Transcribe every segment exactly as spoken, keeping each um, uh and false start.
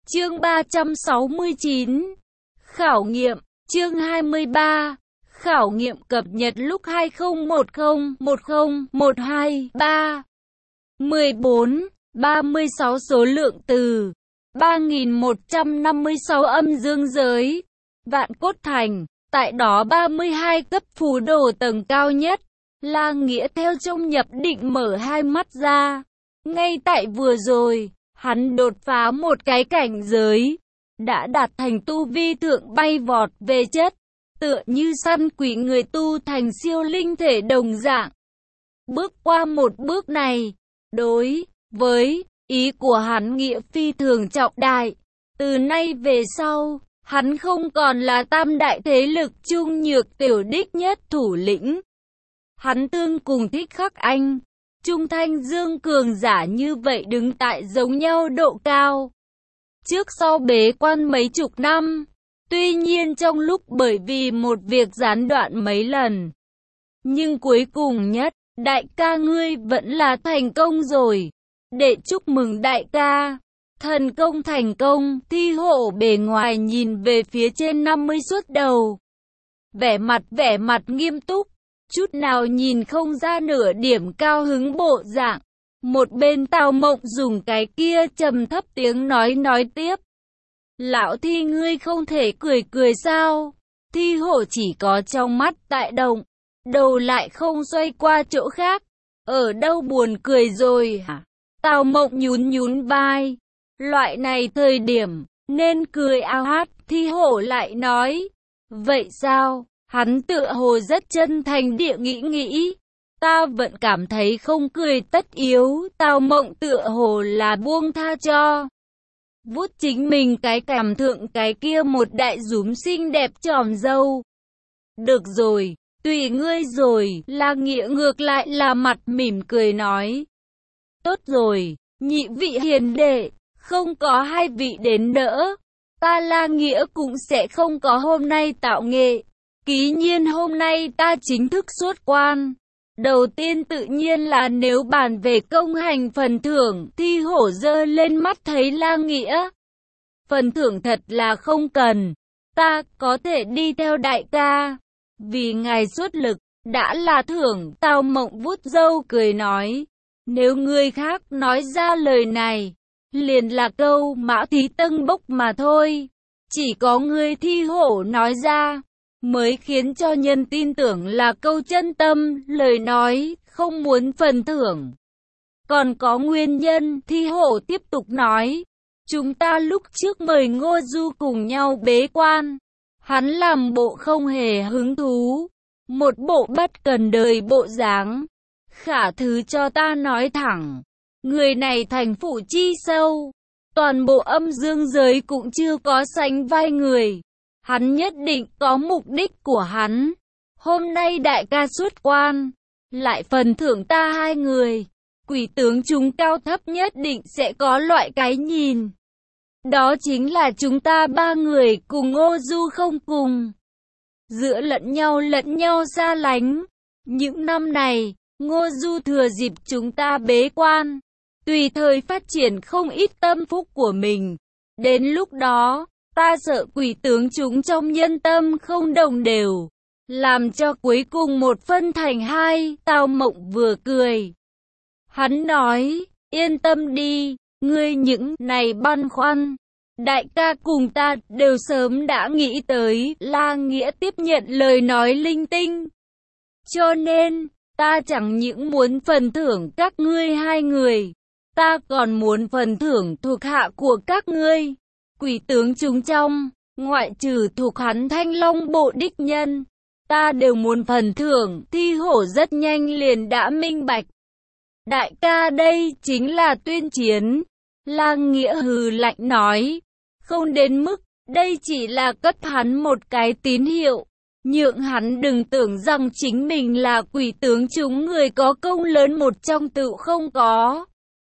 Chương ba trăm sáu mươi chín. Khảo nghiệm. Chương hai mươi ba. Khảo nghiệm cập nhật lúc hai không một không một không một hai ba. mười bốn. ba mươi sáu số lượng từ. ba nghìn một trăm năm mươi sáu âm dương giới. Vạn Cốt Thành. Tại đó ba mươi hai cấp phù đồ tầng cao nhất. La Nghĩa theo trong nhập định mở hai mắt ra. Ngay tại vừa rồi, hắn đột phá một cái cảnh giới, đã đạt thành tu vi thượng bay vọt về chất, tựa như săn quỷ người tu thành siêu linh thể đồng dạng. Bước qua một bước này, đối với ý của hắn nghĩa phi thường trọng đại. Từ nay về sau, hắn không còn là tam đại thế lực trung nhược tiểu đích nhất thủ lĩnh. Hắn tương cùng Thích Khắc Anh, Trung Thanh Dương cường giả như vậy đứng tại giống nhau độ cao. Trước sau bế quan mấy chục năm, tuy nhiên trong lúc bởi vì một việc gián đoạn mấy lần. Nhưng cuối cùng nhất, đại ca ngươi vẫn là thành công rồi. Để chúc mừng đại ca. Thần công thành công, Thi Hổ bề ngoài nhìn về phía trên năm mươi suốt đầu. Vẻ mặt vẻ mặt nghiêm túc. Chút nào nhìn không ra nửa điểm cao hứng bộ dạng. Một bên Tào Mộng dùng cái kia trầm thấp tiếng nói nói tiếp. Lão Thi ngươi không thể cười cười sao? Thi Hổ chỉ có trong mắt tại động, đầu lại không xoay qua chỗ khác. Ở đâu buồn cười rồi hả? Tào Mộng nhún nhún vai. Loại này thời điểm, nên cười ao hát. Thi Hổ lại nói. Vậy sao? Hắn tựa hồ rất chân thành địa nghĩ nghĩ. Ta vẫn cảm thấy không cười tất yếu. Tào Mộng tựa hồ là buông tha cho. Vuốt chính mình cái cảm thượng cái kia một đại rúm xinh đẹp tròm dâu. Được rồi, tùy ngươi rồi. La Nghĩa ngược lại là mặt mỉm cười nói. Tốt rồi, nhị vị hiền đệ, không có hai vị đến đỡ, ta La Nghĩa cũng sẽ không có hôm nay tạo nghệ. Ký nhiên hôm nay ta chính thức xuất quan. Đầu tiên tự nhiên là nếu bàn về công hành phần thưởng. Thi Hổ giơ lên mắt thấy La Nghĩa. Phần thưởng thật là không cần. Ta có thể đi theo đại ca. Vì ngài xuất lực, đã là thưởng. Tào Mộng vuốt râu cười nói. Nếu người khác nói ra lời này, liền là câu mã thí tân bốc mà thôi. Chỉ có người Thi Hổ nói ra, mới khiến cho nhân tin tưởng là câu chân tâm, lời nói, không muốn phần thưởng. Còn có nguyên nhân, Thi Hổ tiếp tục nói. Chúng ta lúc trước mời Ngô Du cùng nhau bế quan. Hắn làm bộ không hề hứng thú. Một bộ bất cần đời bộ dáng. Khả thứ cho ta nói thẳng. Người này thành phủ chi sâu. Toàn bộ âm dương giới cũng chưa có sánh vai người. Hắn nhất định có mục đích của hắn. Hôm nay đại ca xuất quan, lại phần thưởng ta hai người. Quỷ tướng chúng cao thấp nhất định sẽ có loại cái nhìn. Đó chính là chúng ta ba người cùng Ngô Du không cùng. Giữa lẫn nhau lẫn nhau xa lánh. Những năm này, Ngô Du thừa dịp chúng ta bế quan, tùy thời phát triển không ít tâm phúc của mình. Đến lúc đó, ta sợ quỷ tướng chúng trong nhân tâm không đồng đều, làm cho cuối cùng một phân thành hai. Tào Mộng vừa cười. Hắn nói, yên tâm đi, ngươi những này băn khoăn, đại ca cùng ta đều sớm đã nghĩ tới. La Nghĩa tiếp nhận lời nói linh tinh. Cho nên, ta chẳng những muốn phần thưởng các ngươi hai người, ta còn muốn phần thưởng thuộc hạ của các ngươi. Quỷ tướng chúng trong, ngoại trừ thuộc hắn Thanh Long bộ đích nhân, ta đều muốn phần thưởng. Thi Hổ rất nhanh liền đã minh bạch. Đại ca đây chính là tuyên chiến. La Nghĩa hừ lạnh nói. Không đến mức, đây chỉ là cấp hắn một cái tín hiệu. Nhượng hắn đừng tưởng rằng chính mình là quỷ tướng chúng người có công lớn một trong tự không có.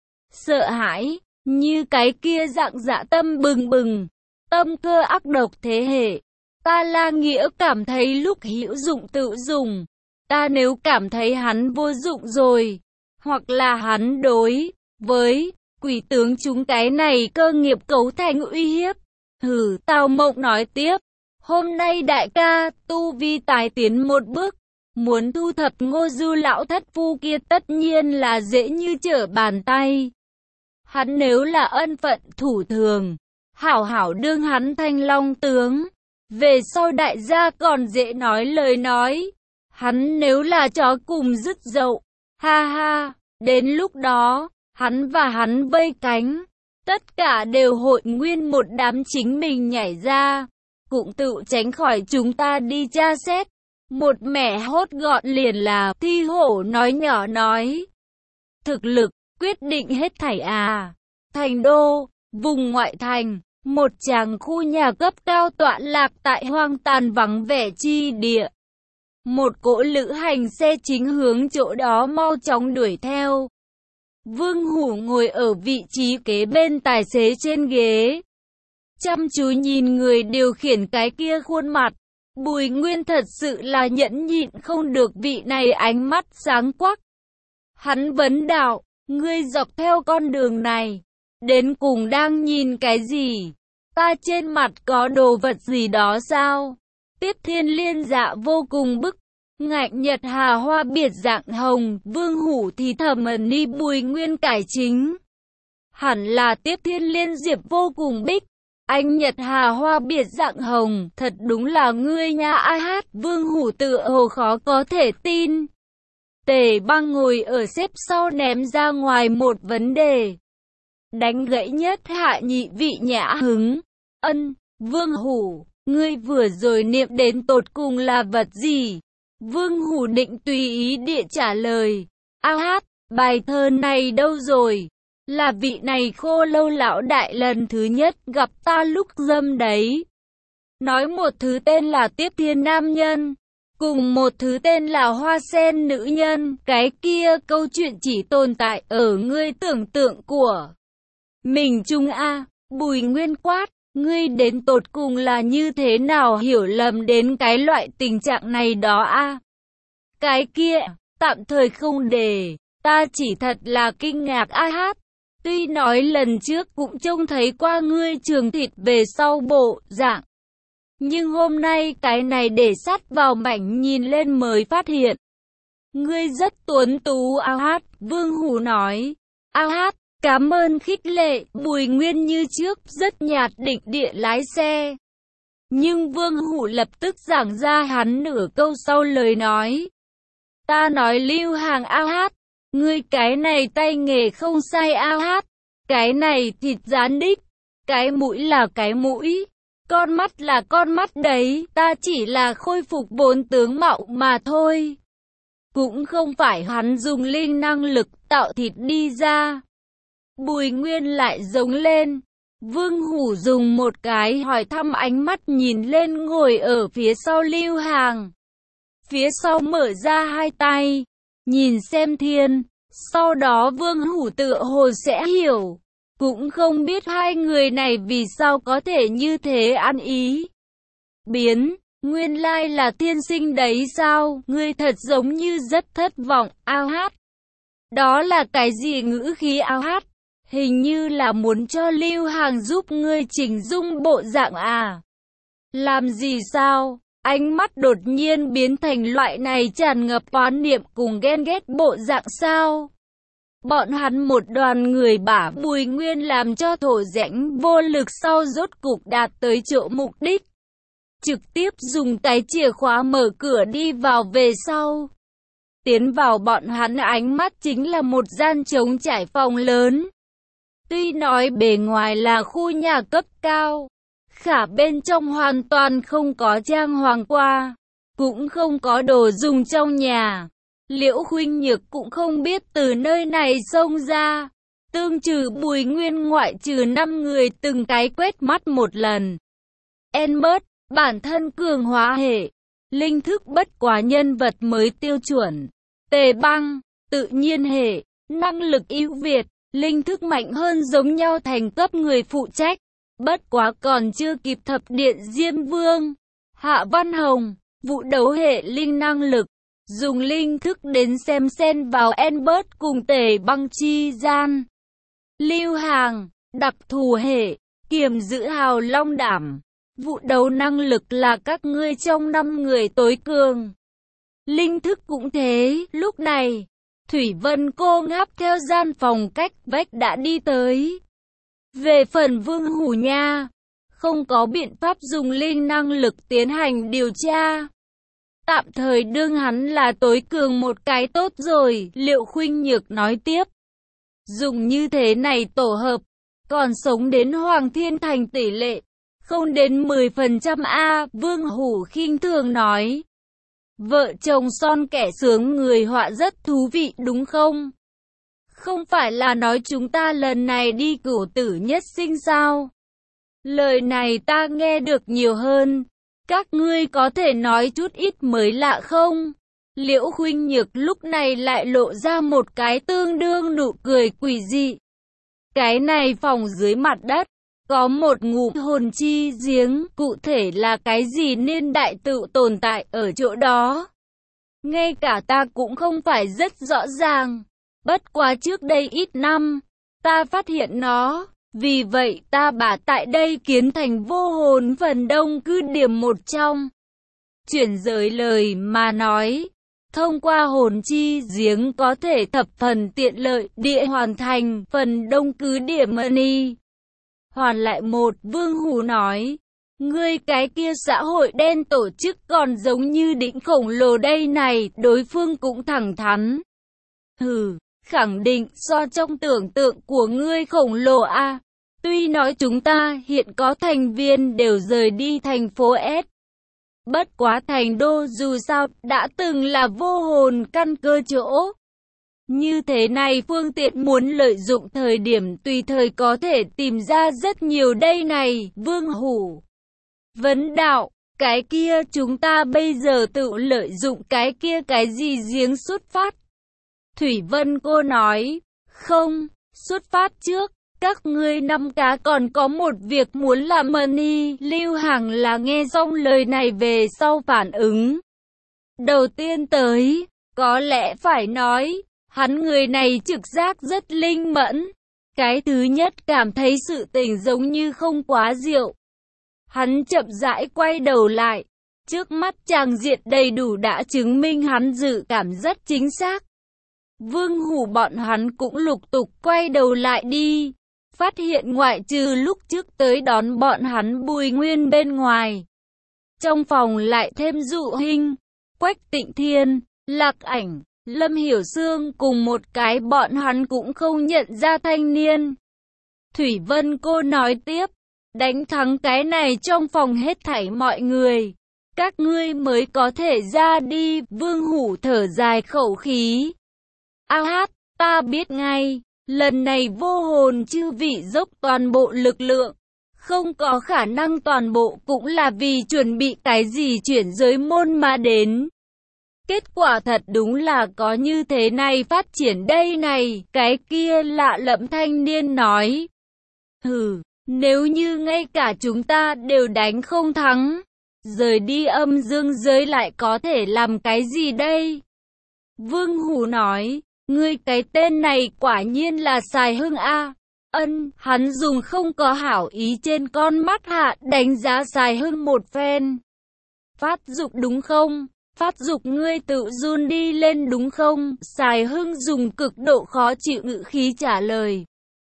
Sợ hãi. Như cái kia dạng dạ tâm bừng bừng, tâm cơ ác độc thế hệ. Ta La Nghĩa cảm thấy lúc hữu dụng tự dùng. Ta nếu cảm thấy hắn vô dụng rồi, hoặc là hắn đối với Quỷ tướng chúng cái này cơ nghiệp cấu thành uy hiếp. Hừ, Tào Mộng nói tiếp. Hôm nay đại ca, tu vi tài tiến một bước. Muốn thu thập Ngô Du lão thất phu kia tất nhiên là dễ như trở bàn tay. Hắn nếu là ân phận thủ thường, hảo hảo đương hắn thanh long tướng. Về sau đại gia còn dễ nói lời nói. Hắn nếu là chó cùng dứt dậu, ha ha, đến lúc đó, hắn và hắn vây cánh. Tất cả đều hội nguyên một đám chính mình nhảy ra. Cũng tự tránh khỏi chúng ta đi tra xét. Một mẻ hốt gọn liền là Thi Hổ nói nhỏ nói. Thực lực, quyết định hết thảy à. Thành đô, vùng ngoại thành, một tràng khu nhà cấp cao tọa lạc tại hoang tàn vắng vẻ chi địa. Một cỗ lữ hành xe chính hướng chỗ đó mau chóng đuổi theo. Vương Hủ ngồi ở vị trí kế bên tài xế trên ghế. Chăm chú nhìn người điều khiển cái kia khuôn mặt. Bùi Nguyên thật sự là nhẫn nhịn không được vị này ánh mắt sáng quắc. Hắn vấn đạo, ngươi dọc theo con đường này, đến cùng đang nhìn cái gì? Ta trên mặt có đồ vật gì đó sao? Tiếp Thiên Liên dạ vô cùng bức. Ngạnh Nhật Hà hoa biệt dạng hồng, Vương Hủ thì thầm ẩn ni Bùi Nguyên cải chính. Hẳn là Tiếp Thiên Liên diệp vô cùng bích. Anh Nhật Hà hoa biệt dạng hồng, thật đúng là ngươi nha ai hát. Vương Hủ tựa hồ khó có thể tin. Tề Băng ngồi ở xếp sau ném ra ngoài một vấn đề. Đánh gãy Nhất Hạ nhị vị nhã hứng. Ân, Vương Hủ, ngươi vừa rồi niệm đến tột cùng là vật gì? Vương Hủ định tùy ý địa trả lời. A hát, bài thơ này đâu rồi? Là vị này Khô Lâu lão đại lần thứ nhất gặp ta lúc dâm đấy. Nói một thứ tên là Tiếp Thiên nam nhân, cùng một thứ tên là Hoa Sen nữ nhân. Cái kia câu chuyện chỉ tồn tại ở ngươi tưởng tượng của mình chung a. Bùi Nguyên quát, ngươi đến tột cùng là như thế nào hiểu lầm đến cái loại tình trạng này đó a? Cái kia, tạm thời không để, ta chỉ thật là kinh ngạc a hát. Tuy nói lần trước cũng trông thấy qua ngươi trường thịt về sau bộ dạng, nhưng hôm nay cái này để sát vào mảnh nhìn lên mới phát hiện. Ngươi rất tuấn tú a hát, Vương Hủ nói. A hát, cảm ơn khích lệ. Bùi Nguyên như trước rất nhạt định địa lái xe. Nhưng Vương Hủ lập tức giảng ra hắn nửa câu sau lời nói. Ta nói Lưu Hàng a hát, ngươi cái này tay nghề không sai a hát, cái này thịt rán đích, cái mũi là cái mũi, con mắt là con mắt đấy, ta chỉ là khôi phục vốn tướng mạo mà thôi. Cũng không phải hắn dùng linh năng lực tạo thịt đi ra. Bùi Nguyên lại giống lên. Vương Hủ dùng một cái hỏi thăm ánh mắt nhìn lên ngồi ở phía sau Lưu Hàng. Phía sau mở ra hai tay, nhìn xem thiên. Sau đó Vương Hủ tựa hồ sẽ hiểu. Cũng không biết hai người này vì sao có thể như thế ăn ý. Biến, nguyên lai là tiên sinh đấy sao? Ngươi thật giống như rất thất vọng, ao hát. Đó là cái gì ngữ khí ao hát? Hình như là muốn cho Lưu Hàng giúp ngươi chỉnh dung bộ dạng à? Làm gì sao? Ánh mắt đột nhiên biến thành loại này tràn ngập oán niệm cùng ghen ghét bộ dạng sao? Bọn hắn một đoàn người bả Bùi Nguyên làm cho thổ rãnh vô lực sau rốt cục đạt tới chỗ mục đích. Trực tiếp dùng cái chìa khóa mở cửa đi vào về sau. Tiến vào bọn hắn ánh mắt chính là một gian trống trải phòng lớn. Tuy nói bề ngoài là khu nhà cấp cao, khả bên trong hoàn toàn không có trang hoàng qua, cũng không có đồ dùng trong nhà. Liễu Khuynh Nhược cũng không biết từ nơi này xông ra. Tương trừ Bùi Nguyên ngoại trừ năm người từng cái quét mắt một lần. Enbert, bản thân cường hóa hệ, linh thức bất quá nhân vật mới tiêu chuẩn. Tề Băng, tự nhiên hệ, năng lực ưu việt, linh thức mạnh hơn giống nhau thành cấp người phụ trách. Bất quá còn chưa kịp thập điện Diêm Vương. Hạ Văn Hồng, vụ đấu hệ linh năng lực. Dùng linh thức đến xem xen vào Enbert cùng Tề Băng chi gian. Lưu Hàng, đặc thù hệ, kiềm giữ hào long đảm. Vụ đấu năng lực là các ngươi trong năm người tối cường. Linh thức cũng thế, lúc này, Thủy Vân cô ngáp theo gian phòng cách vách đã đi tới. Về phần Vương Hủ nha, không có biện pháp dùng linh năng lực tiến hành điều tra. Tạm thời đương hắn là tối cường một cái tốt rồi, Liệu Khuynh Nhược nói tiếp. Dùng như thế này tổ hợp, còn sống đến Hoàng Thiên Thành tỷ lệ, không đến mười phần trăm a, Vương Hủ khinh thường nói. Vợ chồng son kẻ sướng người họa rất thú vị đúng không? Không phải là nói chúng ta lần này đi cửu tử nhất sinh sao? Lời này ta nghe được nhiều hơn. Các ngươi có thể nói chút ít mới lạ không? Liễu Khuynh Nhược lúc này lại lộ ra một cái tương đương nụ cười quỷ dị. Cái này phòng dưới mặt đất, có một ngụm hồn chi giếng, cụ thể là cái gì niên đại tự tồn tại ở chỗ đó. Ngay cả ta cũng không phải rất rõ ràng. Bất quá trước đây ít năm, ta phát hiện nó. Vì vậy ta bà tại đây kiến thành vô hồn phần đông cư điểm một trong. Chuyển giới lời mà nói, thông qua hồn chi giếng có thể thập phần tiện lợi địa hoàn thành phần đông cứ điểm money. Hoàn lại một, Vương Hủ nói, ngươi cái kia xã hội đen tổ chức còn giống như đỉnh khổng lồ đây này, đối phương cũng thẳng thắn. Hừ, khẳng định so trong tưởng tượng của ngươi khổng lồ a. À. Tuy nói chúng ta hiện có thành viên đều rời đi thành phố S. Bất quá thành đô dù sao đã từng là vô hồn căn cơ chỗ. Như thế này phương tiện muốn lợi dụng thời điểm tùy thời có thể tìm ra rất nhiều đây này, Vương Hủ. Vấn đạo, cái kia chúng ta bây giờ tự lợi dụng cái kia cái gì giếng xuất phát. Thủy Vân cô nói, không, xuất phát trước. Các ngươi năm cá còn có một việc muốn làm money. Lưu Hàng là nghe xong lời này về sau phản ứng. Đầu tiên tới, có lẽ phải nói, hắn người này trực giác rất linh mẫn. Cái thứ nhất cảm thấy sự tình giống như không quá diệu. Hắn chậm rãi quay đầu lại. Trước mắt chàng diện đầy đủ đã chứng minh hắn dự cảm rất chính xác. Vương Hủ bọn hắn cũng lục tục quay đầu lại đi. Phát hiện ngoại trừ lúc trước tới đón bọn hắn Bùi Nguyên bên ngoài. Trong phòng lại thêm Dụ Hinh, Quách Tịnh Thiên, Lạc Ảnh, Lâm Hiểu Sương cùng một cái bọn hắn cũng không nhận ra thanh niên. Thủy Vân cô nói tiếp, đánh thắng cái này trong phòng hết thảy mọi người. Các ngươi mới có thể ra đi, Vương Hủ thở dài khẩu khí. A hát, ta biết ngay. Lần này vô hồn chư vị dốc toàn bộ lực lượng, không có khả năng toàn bộ cũng là vì chuẩn bị cái gì chuyển giới môn mà đến. Kết quả thật đúng là có như thế này phát triển đây này, cái kia lạ lẫm thanh niên nói. Hừ, nếu như ngay cả chúng ta đều đánh không thắng, rời đi âm dương giới lại có thể làm cái gì đây? Vương Hủ nói. Ngươi cái tên này quả nhiên là Sài Hưng A. Ân, hắn dùng không có hảo ý trên con mắt hạ đánh giá Sài Hưng một phen. Phát dục đúng không? Phát dục ngươi tự run đi lên đúng không? Sài Hưng dùng cực độ khó chịu ngữ khí trả lời.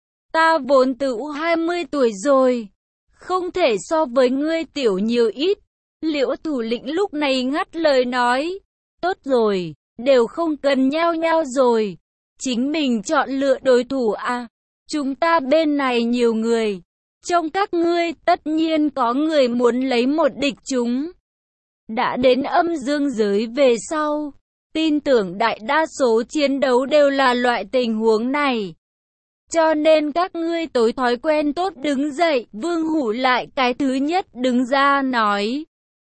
Ta vốn tự hai mươi tuổi rồi. Không thể so với ngươi tiểu nhiều ít. Liễu thủ lĩnh lúc này ngắt lời nói. Tốt rồi. Đều không cần nhao nhao rồi. Chính mình chọn lựa đối thủ à. Chúng ta bên này nhiều người. Trong các ngươi tất nhiên có người muốn lấy một địch chúng. Đã đến âm dương giới về sau. Tin tưởng đại đa số chiến đấu đều là loại tình huống này. Cho nên các ngươi tối thói quen tốt đứng dậy. Vương Hủ lại cái thứ nhất đứng ra nói.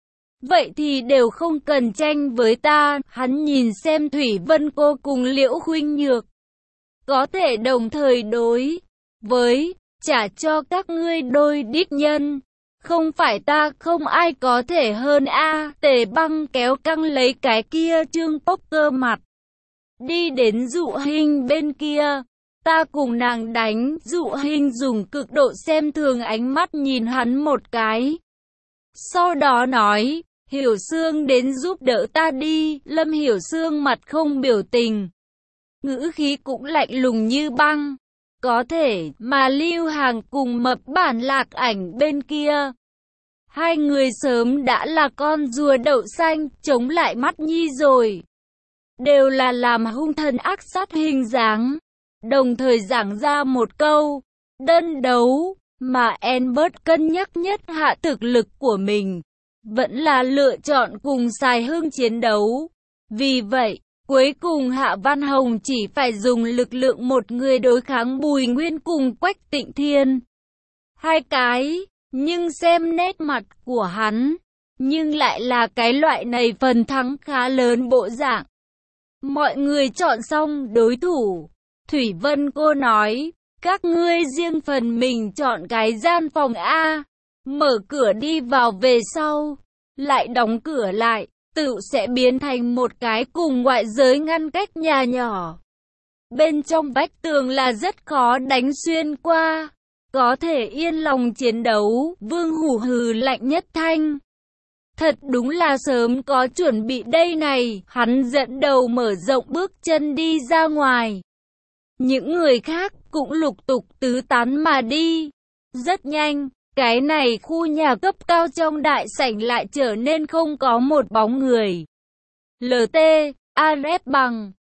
Vậy thì đều không cần tranh với ta, hắn nhìn xem Thủy Vân cô cùng Liễu Khuynh Nhược. Có thể đồng thời đối với, trả cho các ngươi đôi đích nhân. Không phải ta không ai có thể hơn a. À, Tề Băng kéo căng lấy cái kia Trương Poker mặt. Đi đến Dụ Hinh bên kia. Ta cùng nàng đánh, Dụ Hình dùng cực độ xem thường ánh mắt nhìn hắn một cái. Sau đó nói, Hiểu Xương đến giúp đỡ ta đi. Lâm Hiểu Xương mặt không biểu tình, ngữ khí cũng lạnh lùng như băng. Có thể, mà Lưu Hàng cùng Mập Bản Lạc Ảnh bên kia, hai người sớm đã là con rùa đậu xanh, chống lại mắt nhi rồi. Đều là làm hung thần ác sát hình dáng. Đồng thời giảng ra một câu, đơn đấu, mà Albert cân nhắc nhất hạ thực lực của mình, vẫn là lựa chọn cùng Sài Hưng chiến đấu. Vì vậy, cuối cùng Hạ Văn Hồng chỉ phải dùng lực lượng một người đối kháng Bùi Nguyên cùng Quách Tịnh Thiên. Hai cái, nhưng xem nét mặt của hắn, nhưng lại là cái loại này phần thắng khá lớn bộ dạng. Mọi người chọn xong đối thủ, Thủy Vân cô nói, các ngươi riêng phần mình chọn cái gian phòng A, mở cửa đi vào về sau, lại đóng cửa lại, tự sẽ biến thành một cái cùng ngoại giới ngăn cách nhà nhỏ. Bên trong vách tường là rất khó đánh xuyên qua, có thể yên lòng chiến đấu. Vương Hủ hừ lạnh nhất thanh. Thật đúng là sớm có chuẩn bị đây này. Hắn dẫn đầu mở rộng bước chân đi ra ngoài. Những người khác cũng lục tục tứ tán mà đi. Rất nhanh, cái này khu nhà cấp cao trong đại sảnh lại trở nên không có một bóng người. lờ tê, a rép bằng